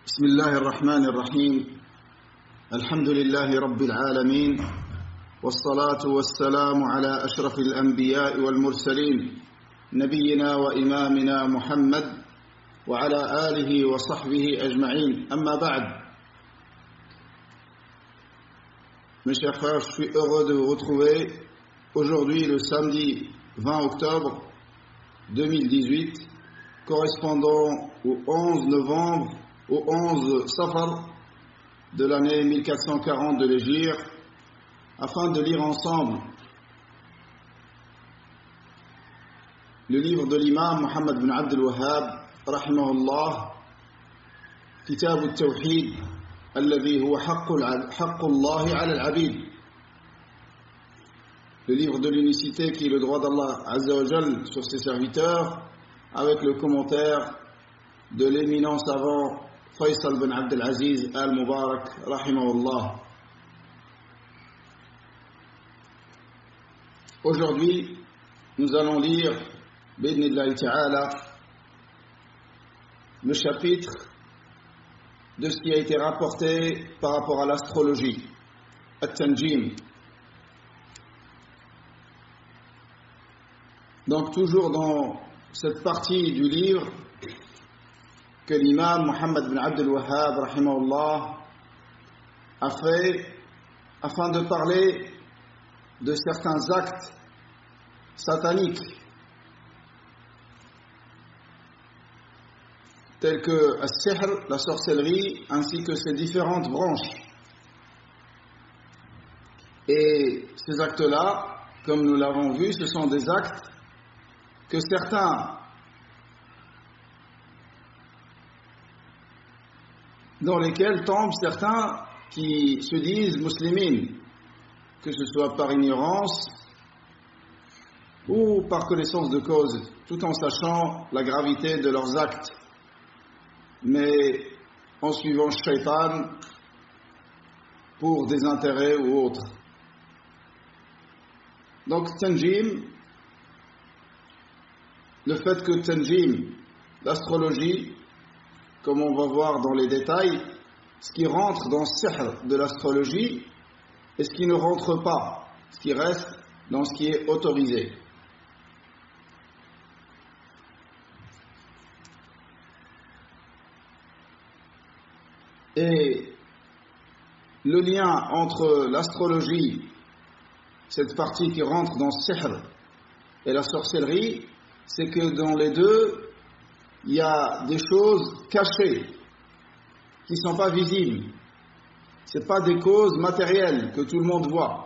بسم الله الرحمن الرحيم الحمد لله رب العالمين والصلاة والسلام على أشرف الأنبياء والمرسلين نبينا وإمامنا محمد وعلى آله وصحبه أجمعين أما بعد. Mes chers frères, je suis heureux de vous retrouver aujourd'hui le samedi 20 octobre 2018 correspondant au 11 novembre au 11 Safar de l'année 1440 de l'Hégire, afin de lire ensemble le livre de l'imam Muhammad bin Abd al-Wahhab rahimahullah, Kitab al-Tawhid alladhi huwa haqqullahi ala al-abid, le livre de l'unicité qui est le droit d'Allah Azza wa Jal sur ses serviteurs, avec le commentaire de l'éminent savant Faisal bin Abd al-Aziz al-Mubarak rahimahullah. Aujourd'hui, nous allons lire bi'idhnillahi ta'ala le chapitre de ce qui a été rapporté par rapport à l'astrologie, at-Tanjim. Donc toujours dans cette partie du livre que l'imam Muhammad bin Abd al-Wahhab rahimahullah a fait afin de parler de certains actes sataniques tels que al-sihr, la sorcellerie, ainsi que ses différentes branches. Et ces actes-là, comme nous l'avons vu, ce sont des actes que certains, dans lesquels tombent certains qui se disent muslimines, que ce soit par ignorance ou par connaissance de cause, tout en sachant la gravité de leurs actes, mais en suivant Shaitan pour des intérêts ou autres. Donc Tanjim, le fait que Tanjim, l'astrologie, comme on va voir dans les détails, ce qui rentre dans le sihr de l'astrologie et ce qui ne rentre pas, ce qui reste dans ce qui est autorisé. Et le lien entre l'astrologie, cette partie qui rentre dans le sihr, et la sorcellerie, c'est que dans les deux, il y a des choses cachées qui ne sont pas visibles. Ce n'est pas des causes matérielles que tout le monde voit.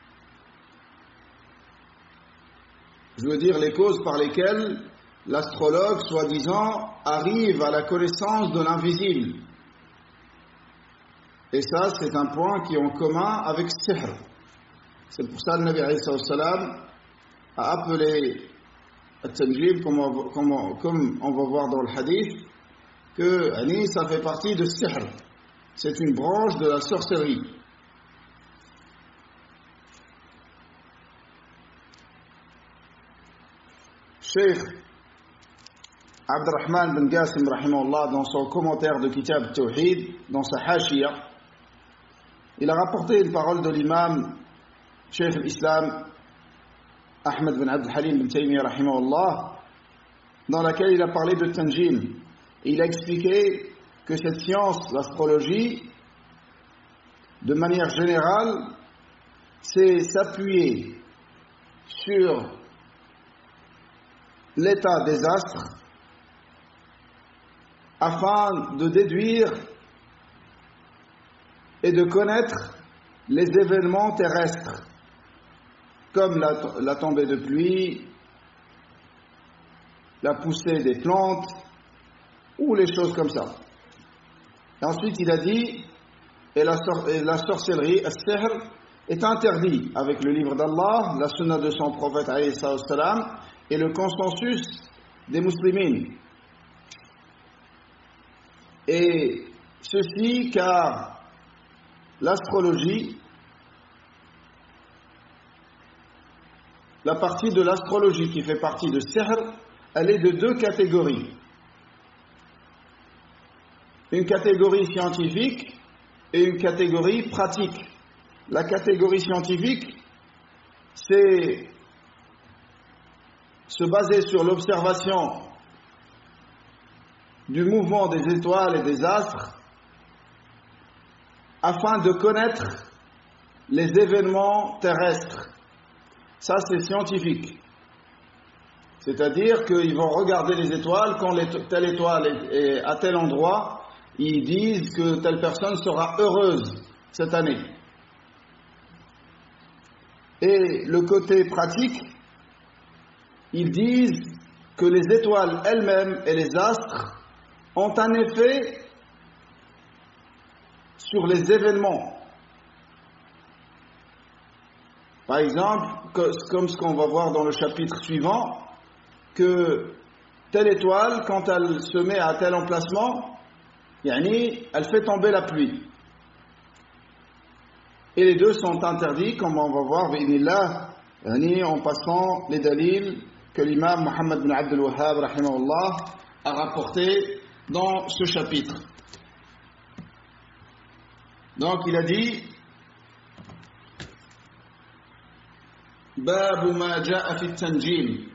Je veux dire les causes par lesquelles l'astrologue, soi-disant, arrive à la connaissance de l'invisible. Et ça, c'est un point qui est en commun avec sihr. C'est pour ça que le Nabi alayhi salam a appelé At-Tanjim, comme on va voir dans le hadith, que ça fait partie de sihr. C'est une branche de la sorcellerie. Cheikh Abdurrahman bin Qasim rahimahullah, dans son commentaire de Kitab al-Tawhid, dans sa Hashiyah, il a rapporté une parole de l'imam Cheikh al-Islam Ahmed bin Abd al-Halim bin Taymiyyah rahimahullah, dans laquelle il a parlé de Tanjim. Il a expliqué que cette science, l'astrologie, de manière générale, c'est s'appuyer sur l'état des astres afin de déduire et de connaître les événements terrestres, comme la tombée de pluie, la poussée des plantes, ou les choses comme ça. Et ensuite, il a dit, et la sorcellerie, al-sihr, est interdit avec le livre d'Allah, la sunna de son prophète, alayhi salam, et le consensus des muslimines. Et ceci car l'astrologie, la partie de l'astrologie qui fait partie de sihr, elle est de deux catégories. une catégorie scientifique et une catégorie pratique. La catégorie scientifique, c'est se baser sur l'observation du mouvement des étoiles et des astres afin de connaître les événements terrestres. Ça, c'est scientifique. C'est-à-dire qu'ils vont regarder les étoiles, quand telle étoile est à tel endroit, ils disent que telle personne sera heureuse cette année. Et le côté pratique, ils disent que les étoiles elles-mêmes et les astres ont un effet sur les événements. Par exemple, comme ce qu'on va voir dans le chapitre suivant, que telle étoile, quand elle se met à tel emplacement, elle fait tomber la pluie. Et les deux sont interdits, comme on va voir, en passant les dalils que l'imam Muhammad bin Abdul Wahhab, rahimahullah, a rapporté dans ce chapitre. Donc il a dit باب ما جاء في التنجيم.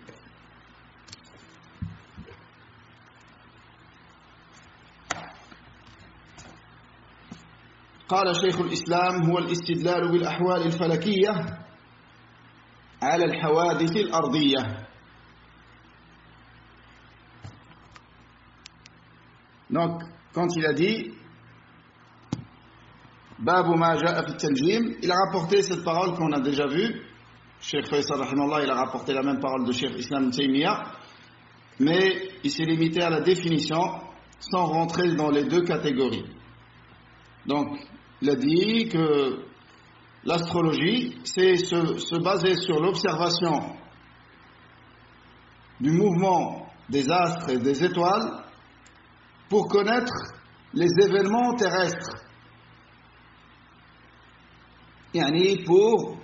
قال شيخ الإسلام هو الاستدلال بالأحوال الفلكية على الحوادث الأرضية. Donc, quand il a dit Babu ma ja'a fi tanjim, il a rapporté cette parole qu'on a déjà vue. Cheikh Faisal rahimahullah, il a rapporté la même parole de Cheikh Islam Taymiyyah, mais il s'est limité à la définition sans rentrer dans les deux catégories. Donc, il a dit que l'astrologie, c'est se baser sur l'observation du mouvement des astres et des étoiles pour connaître les événements terrestres. Pour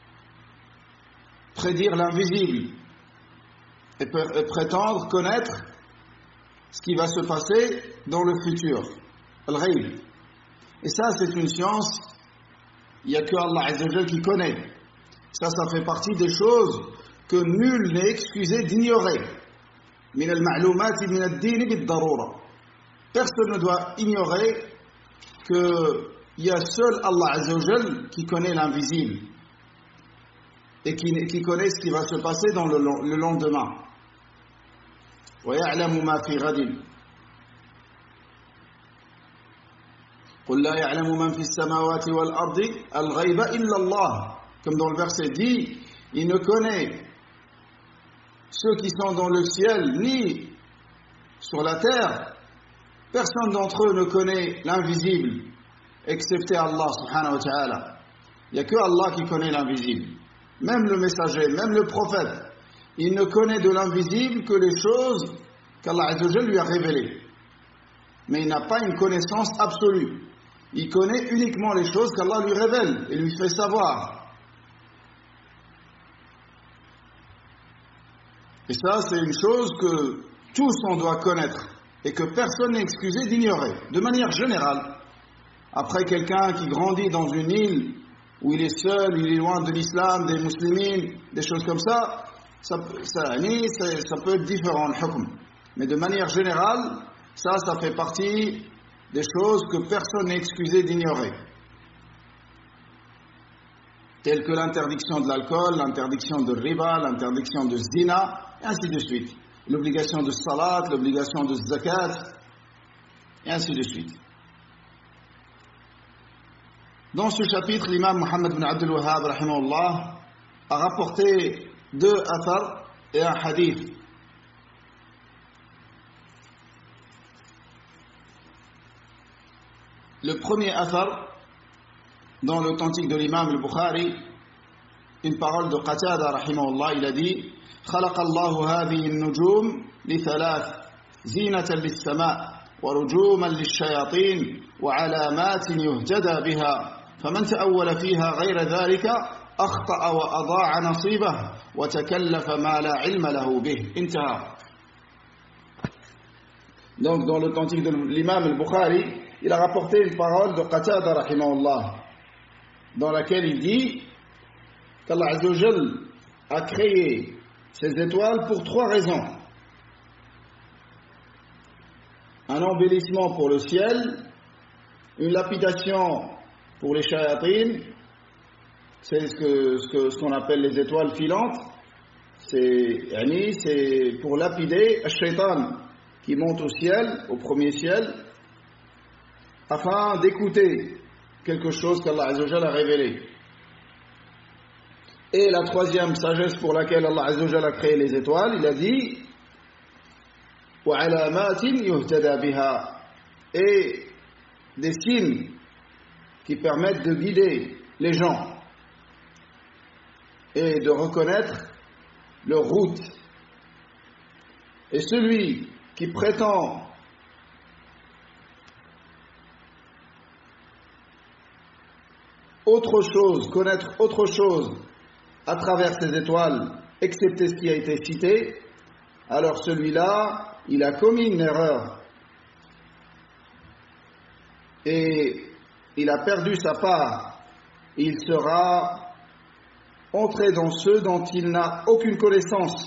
prédire l'invisible et prétendre connaître ce qui va se passer dans le futur, al-ghayb. Et ça, c'est une science, il n'y a que Allah Azza wa Jal qui connaît. Ça fait partie des choses que nul n'est excusé d'ignorer. Min al-ma'lumati min ad-din bid-darura. Personne ne doit ignorer qu'il y a seul Allah Azza wa Jal qui connaît l'invisible et qui connaît ce qui va se passer dans le lendemain. Wa ya'lamu ma fi ghadin. قُلْ لَا يَعْلَمُ مَنْ فِي السَّمَاوَاتِ وَالْأَرْضِ الْغَيْبَ إِلَّا اللَّهُ. Comme dans le verset dit, il ne connaît ceux qui sont dans le ciel ni sur la terre. Personne d'entre eux ne connaît l'invisible, excepté Allah subhanahu wa ta'ala. Il n'y a que Allah qui connaît l'invisible. Même le messager, même le prophète, il ne connaît de l'invisible que les choses qu'Allah Azza wa Jal lui a révélées. Mais il n'a pas une connaissance absolue. Il connaît uniquement les choses qu'Allah lui révèle et lui fait savoir. Et ça, c'est une chose que tous on doit connaître et que personne n'est excusé d'ignorer, de manière générale. Après, quelqu'un qui grandit dans une île où il est seul, il est loin de l'islam, des musulmans, des choses comme ça, ça peut être différent, le hukm. Mais de manière générale, ça fait partie des choses que personne n'est excusé d'ignorer. Telles que l'interdiction de l'alcool, l'interdiction de riba, l'interdiction de zina, et ainsi de suite. L'obligation de salat, l'obligation de zakat, et ainsi de suite. Dans ce chapitre, l'imam Muhammad bin Abdul Wahhab, rahimahullah, a rapporté 2 athars et un hadith. Le premier athar, dans l'authentique de l'imam al-Bukhari, une parole de Qatada, rahimahullah, il a dit خلق الله هذه النجوم لثلاث زينة للسماء ورجوما للشياطين وعلامات يهتدى بها فمن تأول فيها غير ذلك أخطأ وأضاع نصيبه وتكلف ما لا علم له به. انتهى. Donc dans l'authentique de l'imam al-Bukhari, il a rapporté une parole de Qatada rahimahullah, dans laquelle il dit qu'Allah Azza wa Jal a créé ces étoiles pour 3 raisons. Un embellissement pour le ciel, une lapidation pour les shayatines, c'est ce qu'on appelle les étoiles filantes, c'est pour lapider le shaitan qui monte au ciel, au premier ciel, afin d'écouter quelque chose qu'Allah Azza wa Jal a révélé. Et la 3e sagesse pour laquelle Allah Azza wa Jal a créé les étoiles, il a dit وَعَلَامَاتٍ يُهْتَدَى بِهَا, et des signes qui permettent de guider les gens et de reconnaître leur route. Et celui qui prétend autre chose, connaître autre chose à travers ces étoiles, excepté ce qui a été cité, alors celui-là, il a commis une erreur et il a perdu sa part. Il sera entré dans ceux dont il n'a aucune connaissance.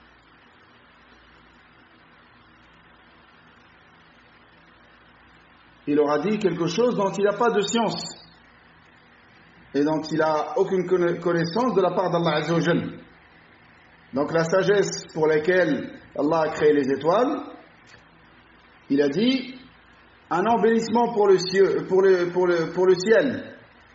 Il aura dit quelque chose dont il n'a pas de science et dont il n'a aucune connaissance de la part d'Allah Azza wa Jal. Donc la sagesse pour laquelle Allah a créé les étoiles, il a dit un embellissement pour le ciel.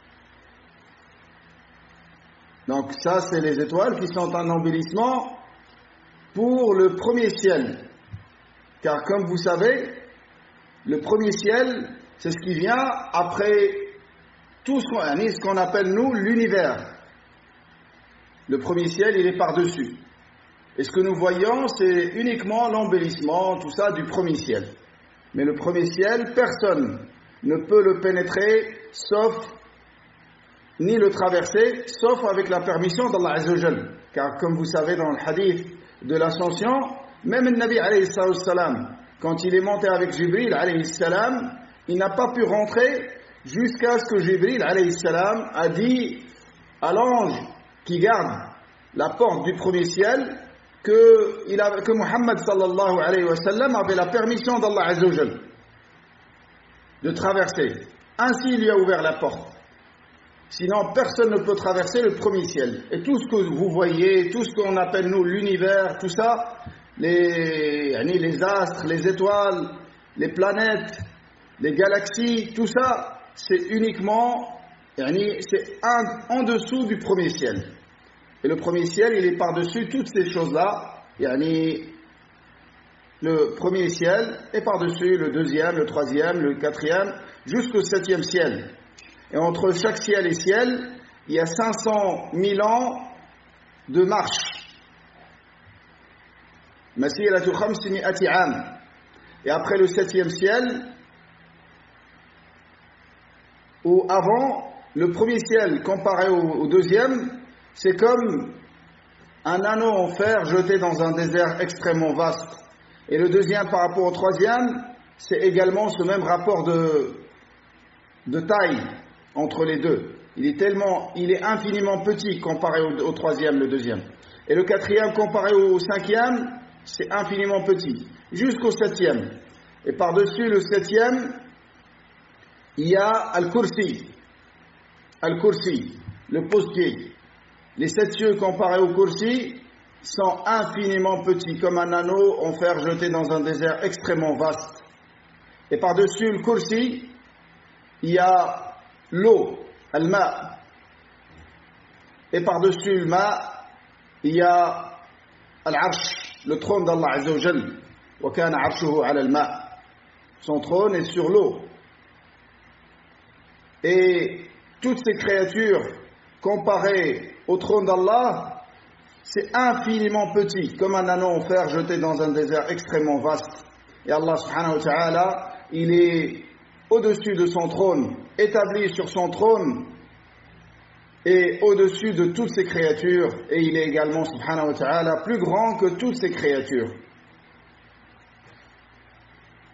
Donc ça, c'est les étoiles qui sont un embellissement pour le premier ciel. Car comme vous savez, le premier ciel, c'est ce qui vient après tout ce qu'on appelle nous l'univers. Le premier ciel, il est par-dessus. Et ce que nous voyons, c'est uniquement l'embellissement, tout ça, du premier ciel. Mais le premier ciel, personne ne peut le pénétrer, ni le traverser, sauf avec la permission d'Allah Azza wa Jal. Car comme vous savez dans le hadith de l'ascension, même le Nabi alayhi salam, quand il est monté avec Jibril alayhi salam, il n'a pas pu rentrer jusqu'à ce que Jibril alayhi salam a dit à l'ange qui garde la porte du premier ciel que Muhammad sallallahu alayhi wa sallam avait la permission d'Allah Azza wa Jal de traverser. Ainsi il lui a ouvert la porte. Sinon personne ne peut traverser le premier ciel. Et tout ce que vous voyez, tout ce qu'on appelle nous l'univers, tout ça, les astres, les étoiles, les planètes, les galaxies, tout ça, c'est uniquement c'est en dessous du premier ciel. Et le premier ciel, il est par-dessus toutes ces choses-là. Le premier ciel est par-dessus le deuxième, le troisième, le quatrième, jusqu'au 7e ciel. Et entre chaque ciel et ciel, il y a 500 000 ans de marche. Masiratu khamsimi'ati am. Et après le 7e ciel, ou avant, le premier ciel comparé au deuxième, c'est comme un anneau en fer jeté dans un désert extrêmement vaste. Et le deuxième par rapport au troisième, c'est également ce même rapport de taille entre les deux. Il est infiniment petit comparé au troisième, le deuxième. Et le quatrième comparé au cinquième, c'est infiniment petit. Jusqu'au 7e. Et par-dessus le 7e, il y a Al-Kursi. Al-Kursi, le postier. Les 7 cieux comparés au Kursi sont infiniment petits, comme un anneau en fer jeté dans un désert extrêmement vaste. Et par-dessus le Kursi, il y a l'eau, al-ma. Et par-dessus le ma, il y a al-arsh, le trône d'Allah Azza wa Jal. Wa kana arshuhu ala al-ma. Son trône est sur l'eau. Et toutes ces créatures comparées au trône d'Allah, c'est infiniment petit, comme un anneau en fer jeté dans un désert extrêmement vaste. Et Allah subhanahu wa ta'ala, il est au-dessus de son trône, établi sur son trône, et au-dessus de toutes ces créatures, et il est également subhanahu wa ta'ala plus grand que toutes ces créatures.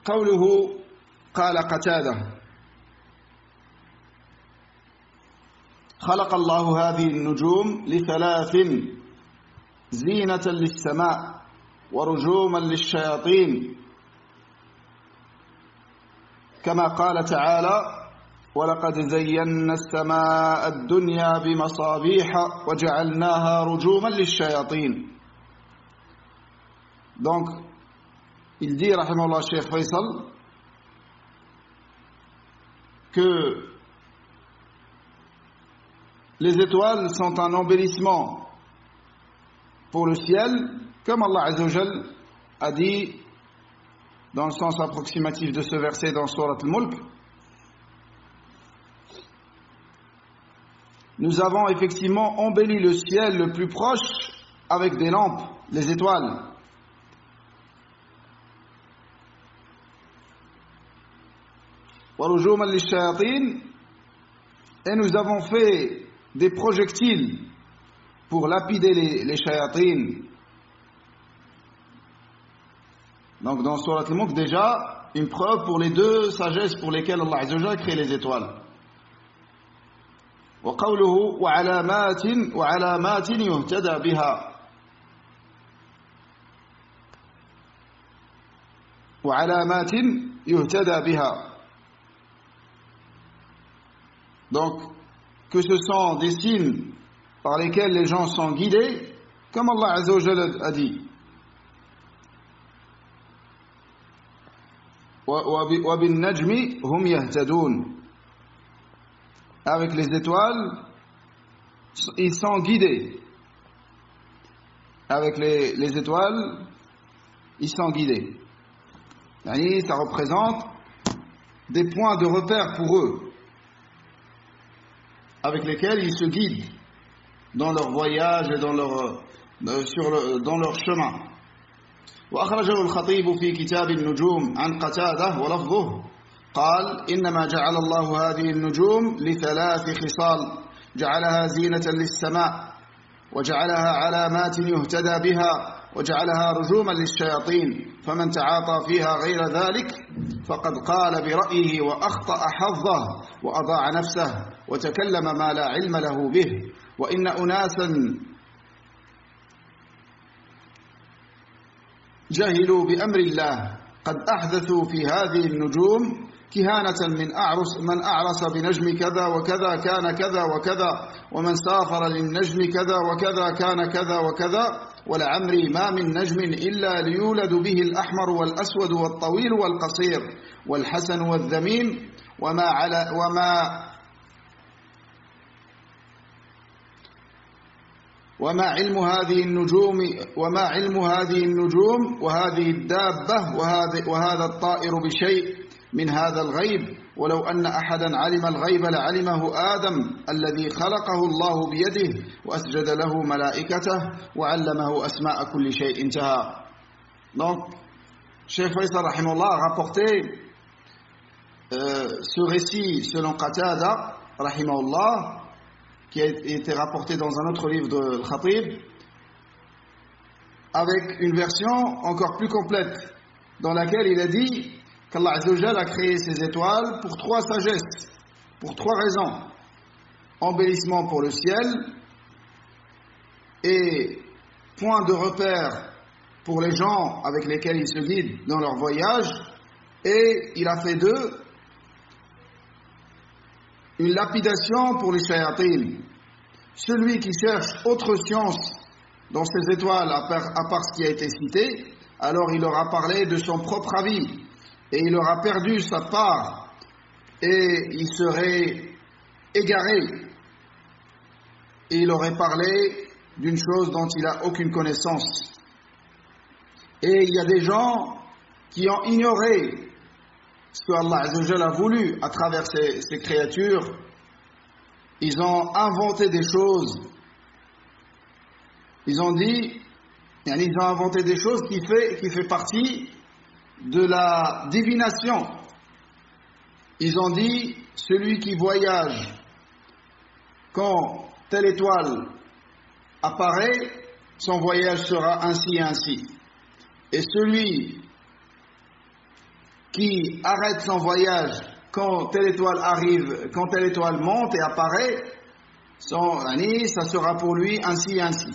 قوله قال قتادة خلق الله هذه النجوم لثلاث زينة للسماء ورجوما للشياطين كما قال تعالى ولقد زينا السماء الدنيا بمصابيح وجعلناها رجوما للشياطين. Donc il dit rahimahullah Cheikh Faisal que les étoiles sont un embellissement pour le ciel, comme Allah Azza wa Jal a dit dans le sens approximatif de ce verset dans Surat Al-Mulk. Nous avons effectivement embelli le ciel le plus proche avec des lampes, les étoiles. Et nous avons fait des projectiles pour lapider les shayatines. Donc dans Surat Al-Mulk déjà une preuve pour les deux sagesses pour lesquelles Allah Azza wa Jalla a créé les étoiles. وقوله وعلامات يهتدى بها وعلامات يهتدى بها. Donc que ce sont des signes par lesquels les gens sont guidés, comme Allah Azza wa Jalla a dit. وبالنجم هم يهتدون. Avec les étoiles, ils sont guidés. Avec les étoiles, ils sont guidés. Ça représente des points de repère pour eux, avec lesquels ils se guident dans leur voyage et dans leur chemin. وأخرجه الخطيب في كتاب النجوم عن قتادة ولفظه قال إنما جعل الله هذه النجوم لثلاث خصال جعلها زينة للسماء وجعلها علامات يهتدى بها وجعلها رجوما للشياطين فمن تعاطى فيها غير ذلك فقد قال برأيه وأخطأ حظه وأضاع نفسه وتكلم ما لا علم له به وإن أناسا جهلوا بأمر الله قد أحدثوا في هذه النجوم كهانة من أعرس بنجم كذا وكذا كان كذا وكذا ومن سافر للنجم كذا وكذا كان كذا وكذا ولعمري ما من نجم إلا ليولد به الأحمر والأسود والطويل والقصير والحسن والذميم وما علم هذه النجوم وهذه الدابة وهذا الطائر بشيء من هذا الغيب ولو أن أحدا علم الغيب لعلمه آدم الذي خلقه الله بيده وأسجد له ملائكته وعلمه أسماء كل شيء انتهى. Donc, Cheikh Faisal rahimahullah a rapporté ce récit selon Qatada rahimahullah, qui a été rapporté dans un autre livre de Al-Khatib, avec une version encore plus complète, dans laquelle il a dit qu'Allah Azza wa Jalla a créé ces étoiles pour trois sagesses, pour trois raisons. Embellissement pour le ciel, et point de repère pour les gens avec lesquels ils se guident dans leur voyage, et il a fait d'eux une lapidation pour les shayatines. Celui qui cherche autre science dans ces étoiles à part ce qui a été cité, alors il aura parlé de son propre avis et il aura perdu sa part et il serait égaré et il aurait parlé d'une chose dont il n'a aucune connaissance. Et il y a des gens qui ont ignoré ce que Allah Azza wa Jalla a voulu à travers ces créatures. Ils ont inventé des choses. Ils ont inventé des choses qui fait partie de la divination. Ils ont dit, celui qui voyage quand telle étoile apparaît, son voyage sera ainsi et ainsi. Et celui qui arrête son voyage quand telle étoile arrive, quand telle étoile monte et apparaît, ça sera pour lui ainsi et ainsi.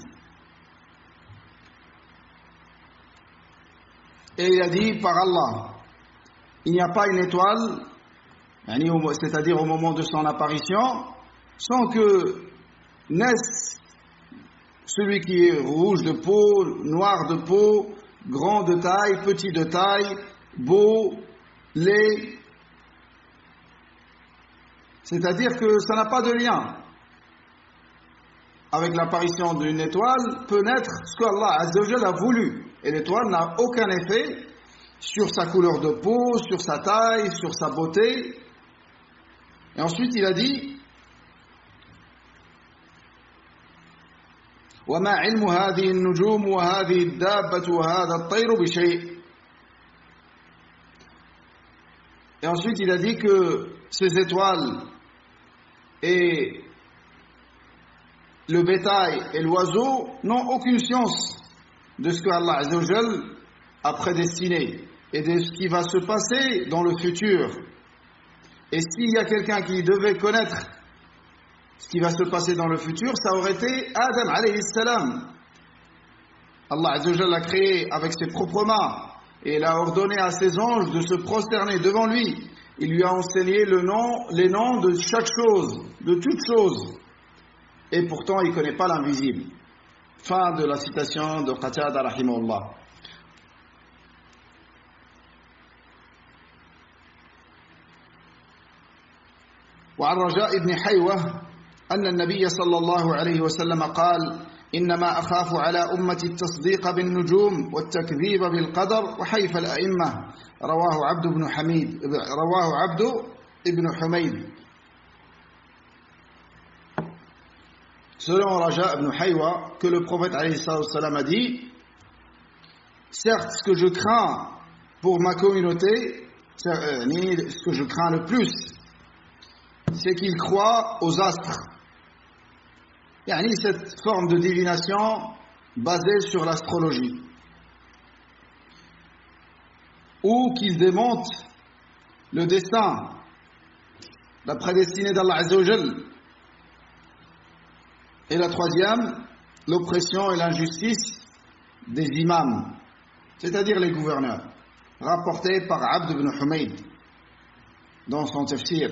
Et il a dit par Allah, il n'y a pas une étoile, c'est-à-dire au moment de son apparition, sans que naisse celui qui est rouge de peau, noir de peau, grand de taille, petit de taille, beau, laid. C'est-à-dire que ça n'a pas de lien avec l'apparition d'une étoile, peut naître ce qu'Allah Azza wa Jalla a voulu. Et l'étoile n'a aucun effet sur sa couleur de peau, sur sa taille, sur sa beauté. Et ensuite il a dit وَمَا عِلْمُ هَذِهِ النُّجُومُ وَهَذِهِ الدَّابَّةُ وَهَذَا الطَّيْرُ بِشَيْءٍ. Et ensuite il a dit que ces étoiles et le bétail et l'oiseau n'ont aucune science de ce que Allah Azza wa Jal a prédestiné et de ce qui va se passer dans le futur. Et s'il y a quelqu'un qui devait connaître ce qui va se passer dans le futur, ça aurait été Adam alayhi salam. Allah Azza wa Jal l'a créé avec ses propres mains et il a ordonné à ses anges de se prosterner devant lui. Il lui a enseigné les noms de chaque chose, de toute chose. Et pourtant, il ne connaît pas l'invisible. Fin de la citation de Qatada rahimahullah. وعن رجاء بن حيوة أن النبي صلى الله عليه وسلم قال إنما أخاف على أمتي التصديق بالنجوم والتكذيب بالقدر وحيف الأئمة رواه عبد بن حميد. Selon Raja ibn Haywa, que le prophète alayhi salam a dit, certes, ce que je crains pour ma communauté, ce que je crains le plus, c'est qu'ils croient aux astres. Cette forme de divination basée sur l'astrologie. Ou qu'ils démontent le destin, la prédestinée d'Allah Azza wa Jal. Et la troisième, l'oppression et l'injustice des imams, c'est-à-dire les gouverneurs, rapporté par Abd ibn Humayd dans son tafsir.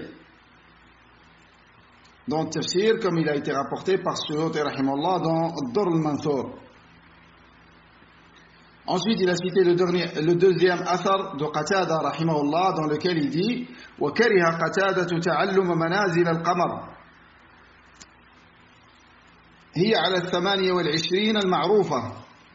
Dans le tafsir, comme il a été rapporté par Suyuti rahimahullah dans Ad-Durr al-Manthur. Ensuite, il a cité le deuxième athar de Qatada rahimahullah dans lequel il dit وَكَرِهَ قَتَادَةُ تَعَلُّمَ مَنَازِلَ الْقَمَرِ هي على 28 المعروفة.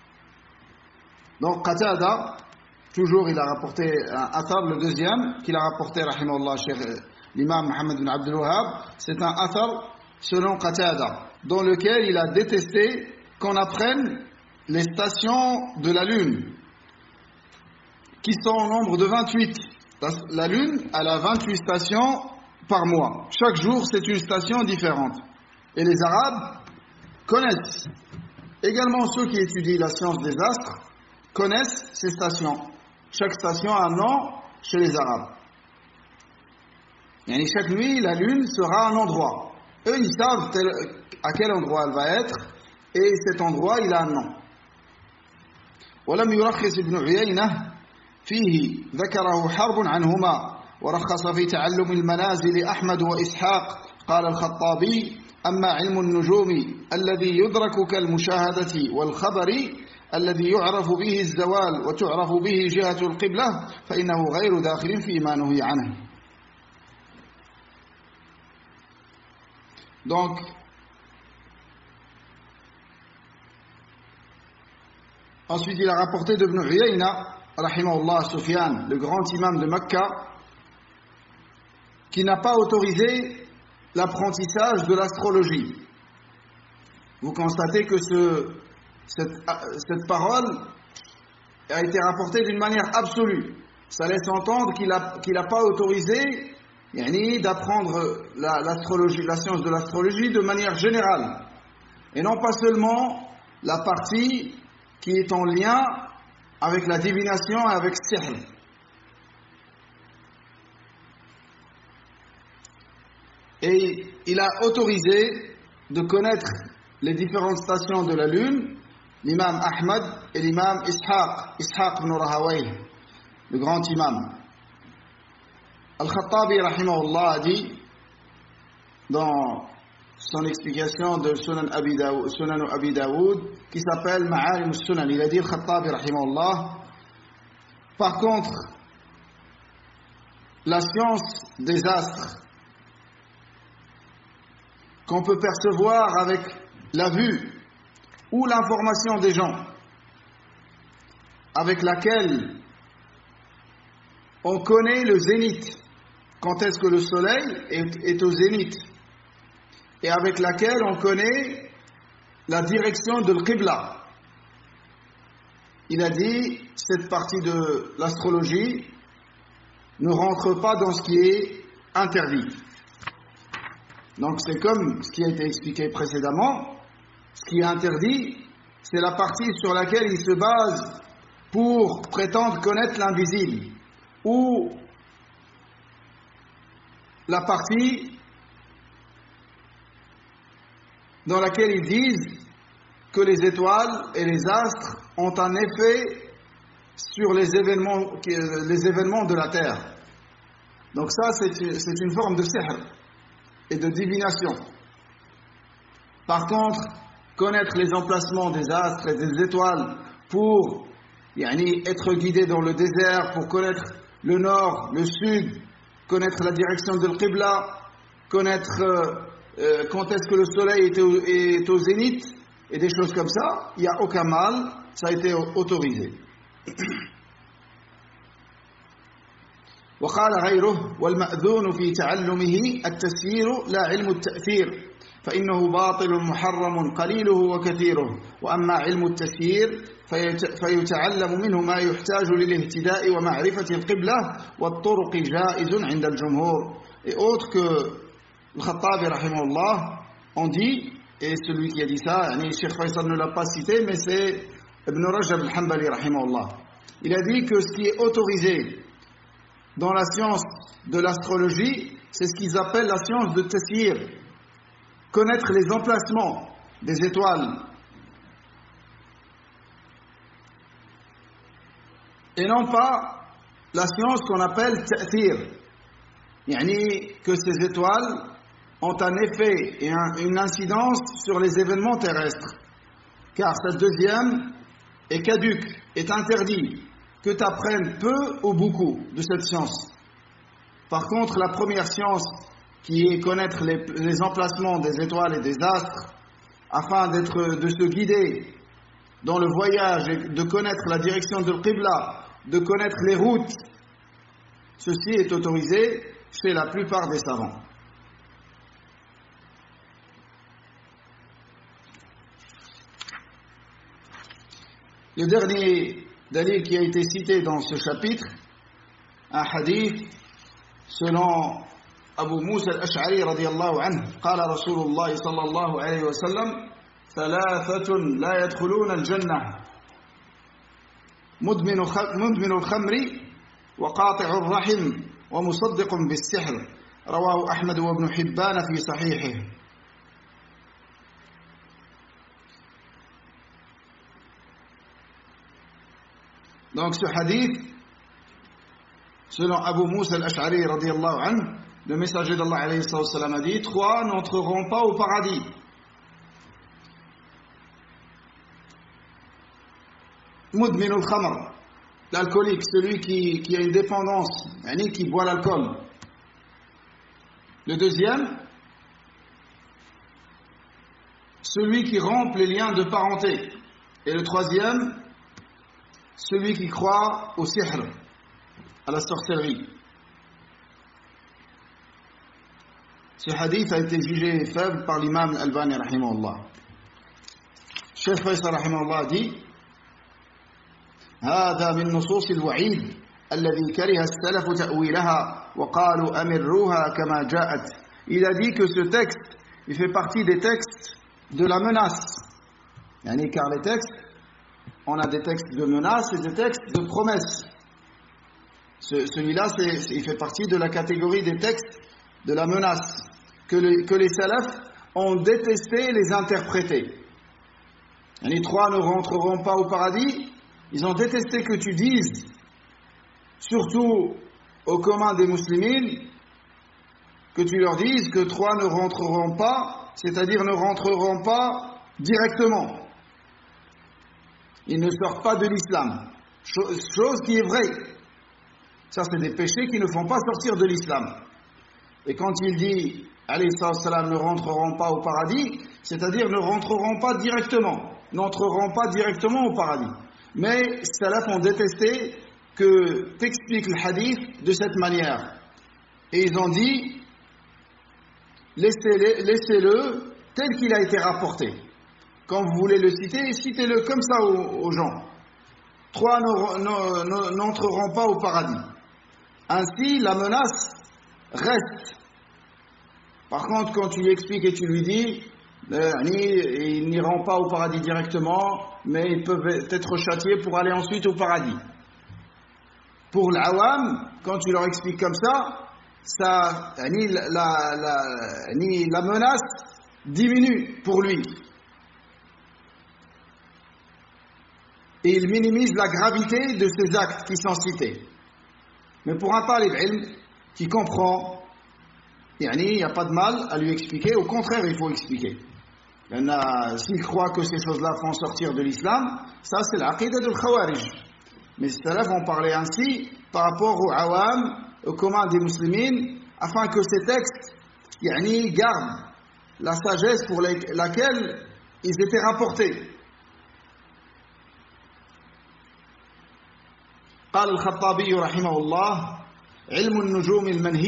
Donc Qatada, toujours il a rapporté un athar, le deuxième qu'il a rapporté rahimahullah l'imam Muhammad bin Abdul Wahhab, c'est un athar selon Qatada dans lequel il a détesté qu'on apprenne les stations de la lune qui sont au nombre de 28. La lune elle a 28 stations par mois, chaque jour c'est une station différente, et les Arabes connaissent. Également ceux qui étudient la science des astres connaissent ces stations. Chaque station a un nom chez les Arabes. Et chaque nuit, la lune sera à un endroit. Eux, ils savent à quel endroit elle va être, et cet endroit, il a un nom. ولم يرخص ابن عيينة فيه ذكره حرب عنهما ورخص في تعلم المنازل أحمد وإسحاق. قال الخطابي أما علم النجوم الذي يدرك كالمشاهدة والخبر الذي يعرف به الزوال وتعرف به جهة القبلة فإنه غير داخل فيما نهي عنه. Donc, ensuite il a rapporté d'Ibn Uyayna, rahimahullah, Sufyan, le grand imam de Mecca, qui n'a pas autorisé l'apprentissage de l'astrologie. Vous constatez que cette parole a été rapportée d'une manière absolue. Ça laisse entendre qu'il n'a pas autorisé d'apprendre l'astrologie, la science de l'astrologie de manière générale, et non pas seulement la partie qui est en lien avec la divination et avec sihr. Et il a autorisé de connaître les différentes stations de la lune, l'imam Ahmad et l'imam Ishaq ibn Rahawayh, le grand imam. Al-Khattabi rahimahullah a dit dans son explication de Sunan Abi Daoud qui s'appelle Ma'alim al-Sunan, il a dit Al-Khattabi rahimahullah, par contre la science des astres qu'on peut percevoir avec la vue ou l'information des gens, avec laquelle on connaît le zénith, quand est-ce que le soleil est au zénith, et avec laquelle on connaît la direction de l'Qibla. Il a dit, cette partie de l'astrologie ne rentre pas dans ce qui est interdit. Donc c'est comme ce qui a été expliqué précédemment, ce qui est interdit, c'est la partie sur laquelle il se base pour prétendre connaître l'invisible, ou la partie dans laquelle ils disent que les étoiles et les astres ont un effet sur les événements de la Terre. Donc ça, c'est une forme de sihr et de divination. Par contre, connaître les emplacements des astres et des étoiles pour être guidé dans le désert, pour connaître le nord, le sud, connaître la direction de l'Qibla, connaître quand est-ce que le soleil est au zénith, et des choses comme ça, il n'y a aucun mal, ça a été autorisé. وقال غيره والمأذون في تعلمه التسيير لا علم التأثير فإنه باطل محرم قليله وكثيره وأما علم التسيير فيتعلم منه ما يحتاج للاهتداء ومعرفة القبلة والطرق جائز عند الجمهور. Et autre que le Khattabi rahimahullah, on dit, et celui qui a dit ça, Cheikh Faisal ne l'a pas cité, mais c'est Ibn Rajab al-Hanbali rahimahullah. Il a dit que ce qui est autorisé dans la science de l'astrologie, c'est ce qu'ils appellent la science de Tasyir, connaître les emplacements des étoiles, et non pas la science qu'on appelle Ta'thir, que ces étoiles ont un effet et une incidence sur les événements terrestres, car cette deuxième est caduque, est interdit, que tu apprennes peu ou beaucoup de cette science. Par contre, la première science, qui est connaître les emplacements des étoiles et des astres, afin de se guider dans le voyage et de connaître la direction de l'Qibla, de connaître les routes, ceci est autorisé chez la plupart des savants. Le dernier dalil qui a été cité dans ce chapitre, un hadith selon Abu Musa al-Ash'ari radiyallahu anhu, قال رسول الله صلى الله عليه وسلم ثلاثة لا يدخلون الجنة مدمن الخمر وقاطع الرحم ومصدق بالسحر رواه أحمد وابن حبان في صحيحه. Donc ce hadith, selon Abu Musa al-Ash'ari radiyallahu anhu, le messager d'Allah alayhi salam a dit, 3 n'entreront pas au paradis. Mudmin al-khamr, l'alcoolique, celui qui a une dépendance, qui boit l'alcool. Le deuxième, celui qui rompt les liens de parenté. Et le troisième, celui qui croit au sihr, à la sorcellerie. Ce hadith a été jugé faible par l'imam Al-Albani rahimahullah. Cheikh Faisal rahimahullah dit, هذا من نصوص الوعيد الذي كره السلف تأويلها وقالوا أمروها كما جاءت. Il a dit que ce texte, il fait partie des textes de la menace. Car les textes, on a des textes de menace et des textes de promesse. Celui-là, il fait partie de la catégorie des textes de la menace, que les salafs ont détesté les interpréter. Les 3 ne rentreront pas au paradis. Ils ont détesté que tu dises, surtout au commun des musulmans, que tu leur dises que 3 ne rentreront pas, c'est-à-dire ne rentreront pas directement. Ils ne sortent pas de l'islam. Chose qui est vraie. Ça, c'est des péchés qui ne font pas sortir de l'islam. Et quand il dit, alayhi salam, ne rentreront pas au paradis, c'est-à-dire ne rentreront pas directement, n'entreront pas directement au paradis. Mais les salafs ont détesté que tu expliques le hadith de cette manière. Et ils ont dit, laissez-le tel qu'il a été rapporté. Quand vous voulez le citer, citez-le comme ça aux gens. 3 n'entreront pas au paradis. Ainsi, la menace reste. Par contre, quand tu lui expliques et tu lui dis, ils n'iront pas au paradis directement, mais ils peuvent être châtiés pour aller ensuite au paradis. Pour l'awam, quand tu leur expliques comme ça, la menace diminue pour lui. Et il minimise la gravité de ces actes qui sont cités. Mais pour un talib ilm qui comprend, il n'y a pas de mal à lui expliquer, au contraire, il faut expliquer. S'il croit que ces choses-là font sortir de l'islam, ça c'est l'aqida de khawarij. Mais les salafs vont parler ainsi par rapport aux awam, au commun des musulmans, afin que ces textes gardent la sagesse pour laquelle ils étaient rapportés. قال الخطابي رحمه الله علم النجوم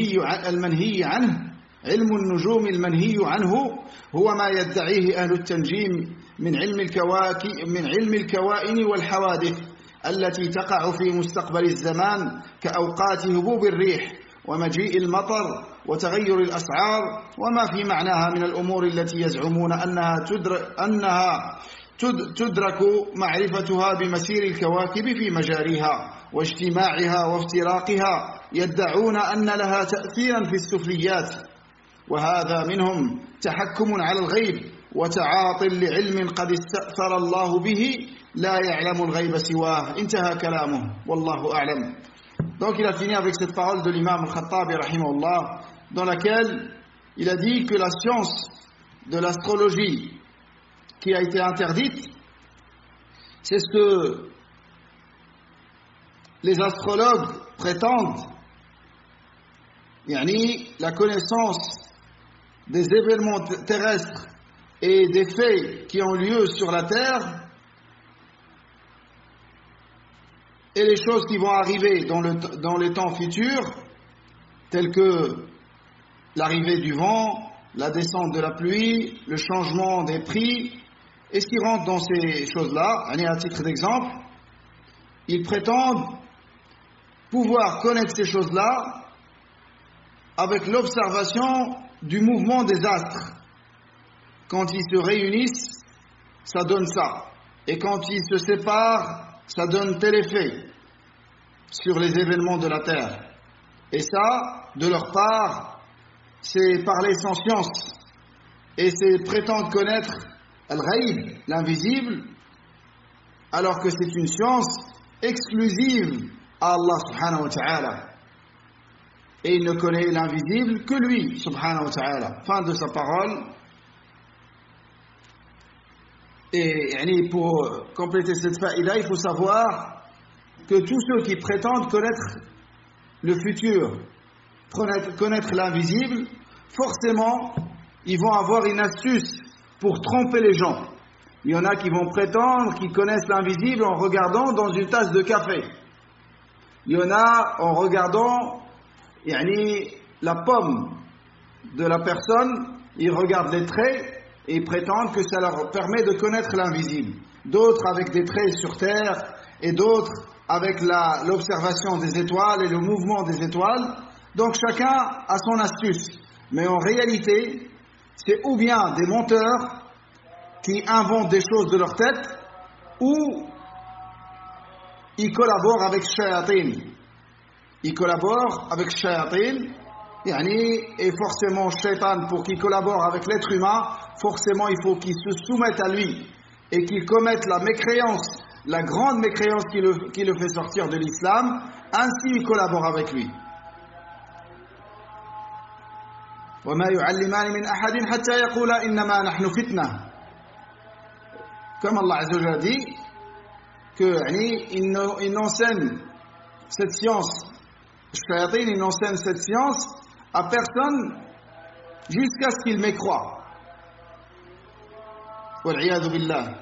المنهي عنه هو ما يدعيه أهل التنجيم من علم الكوائن والحوادث التي تقع في مستقبل الزمان كأوقات هبوب الريح ومجيء المطر وتغير الأسعار وما في معناها من الأمور التي يزعمون أنها تدرك معرفتها بمسير الكواكب في مجاريها واجتماعها وافتراقها يدعون أن لها تأثيرا في السفليات وهذا منهم تحكم على الغيب وتعاطي لعلم قد استأثر الله به لا يعلم الغيب سواه انتهى كلامه والله أعلم. Donc il a fini avec cette parole de l'imam al-Khattabi rahimahullah, dans laquelle il a dit que la science de l'astrologie qui a été interdite, c'est ce que les astrologues prétendent, la connaissance des événements terrestres et des faits qui ont lieu sur la terre et les choses qui vont arriver dans les temps futurs, telles que l'arrivée du vent, la descente de la pluie, le changement des prix, et ce qui rentre dans ces choses-là, à titre d'exemple, ils prétendent pouvoir connaître ces choses-là avec l'observation du mouvement des astres. Quand ils se réunissent, ça donne ça. Et quand ils se séparent, ça donne tel effet sur les événements de la Terre. Et ça, de leur part, c'est parler sans science. Et c'est prétendre connaître al-ghaib, l'invisible, alors que c'est une science exclusive à Allah subhanahu wa ta'ala. Et il ne connaît l'invisible que lui, subhanahu wa ta'ala. Fin de sa parole. Et pour compléter cette faïda, il faut savoir que tous ceux qui prétendent connaître le futur, connaître l'invisible, forcément, ils vont avoir une astuce pour tromper les gens. Il y en a qui vont prétendre qu'ils connaissent l'invisible en regardant dans une tasse de café. Il y en a en regardant la pomme de la personne, ils regardent les traits et ils prétendent que ça leur permet de connaître l'invisible. D'autres avec des traits sur terre et d'autres avec l'observation des étoiles et le mouvement des étoiles. Donc chacun a son astuce. Mais en réalité, c'est ou bien des menteurs qui inventent des choses de leur tête, ou ils collaborent avec shayatin. Ils collaborent avec shayatin Et forcément, Shaitan, pour qu'il collabore avec l'être humain, forcément il faut qu'il se soumette à lui et qu'il commette la mécréance, la grande mécréance qui le fait sortir de l'islam. Ainsi il collabore avec lui. وَمَا يُعَلِّمَانِ مِنْ أَحَدٍ حَتَّى يَقُولَا إِنَّمَا نَحْنُ فِتْنَةٌ. Comme Allah Azza wa Jalla dit qu'il n'enseigne cette science, Shayatin, il n'enseigne cette science à personne jusqu'à ce qu'il m'écroie. Wal-'iyadhu billah.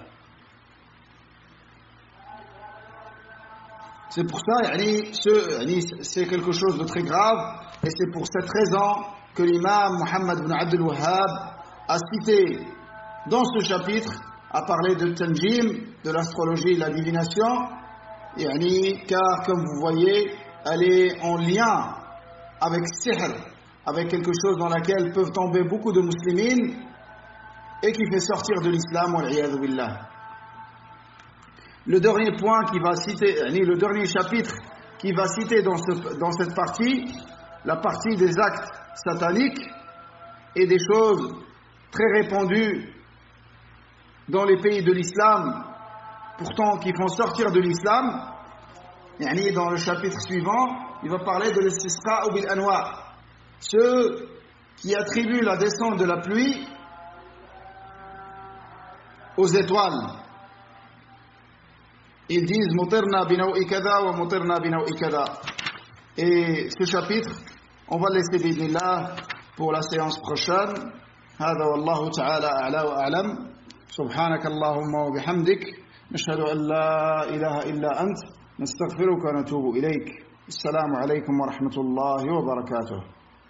C'est pour ça, c'est quelque chose de très grave, et c'est pour cette raison que l'imam Muhammad ibn Abdul Wahhab a cité dans ce chapitre, a parlé de Tanjim, de l'astrologie et de la divination, car comme vous voyez, elle est en lien avec sihr, avec quelque chose dans laquelle peuvent tomber beaucoup de musulmans et qui fait sortir de l'islam, wal-'iyadhu billah. Le dernier point qui va citer, le dernier chapitre qui va citer dans cette partie, la partie des actes sataniques et des choses très répandues dans les pays de l'islam, pourtant qui font sortir de l'islam. Dans le chapitre suivant, il va parler de l'istisqa bil anwa, ceux qui attribuent la descente de la pluie aux étoiles. Ils disent mutirna binawi kada wa mutirna binawi kada. Et ce chapitre, on va le laisser bismillah pour la séance prochaine. هذا والله تعالى أعلى وأعلم. سبحانك اللهم وبحمدك نشهد أن لا إله إلا أنت نستغفرك ونتوب إليك. السلام عليكم ورحمة الله وبركاته.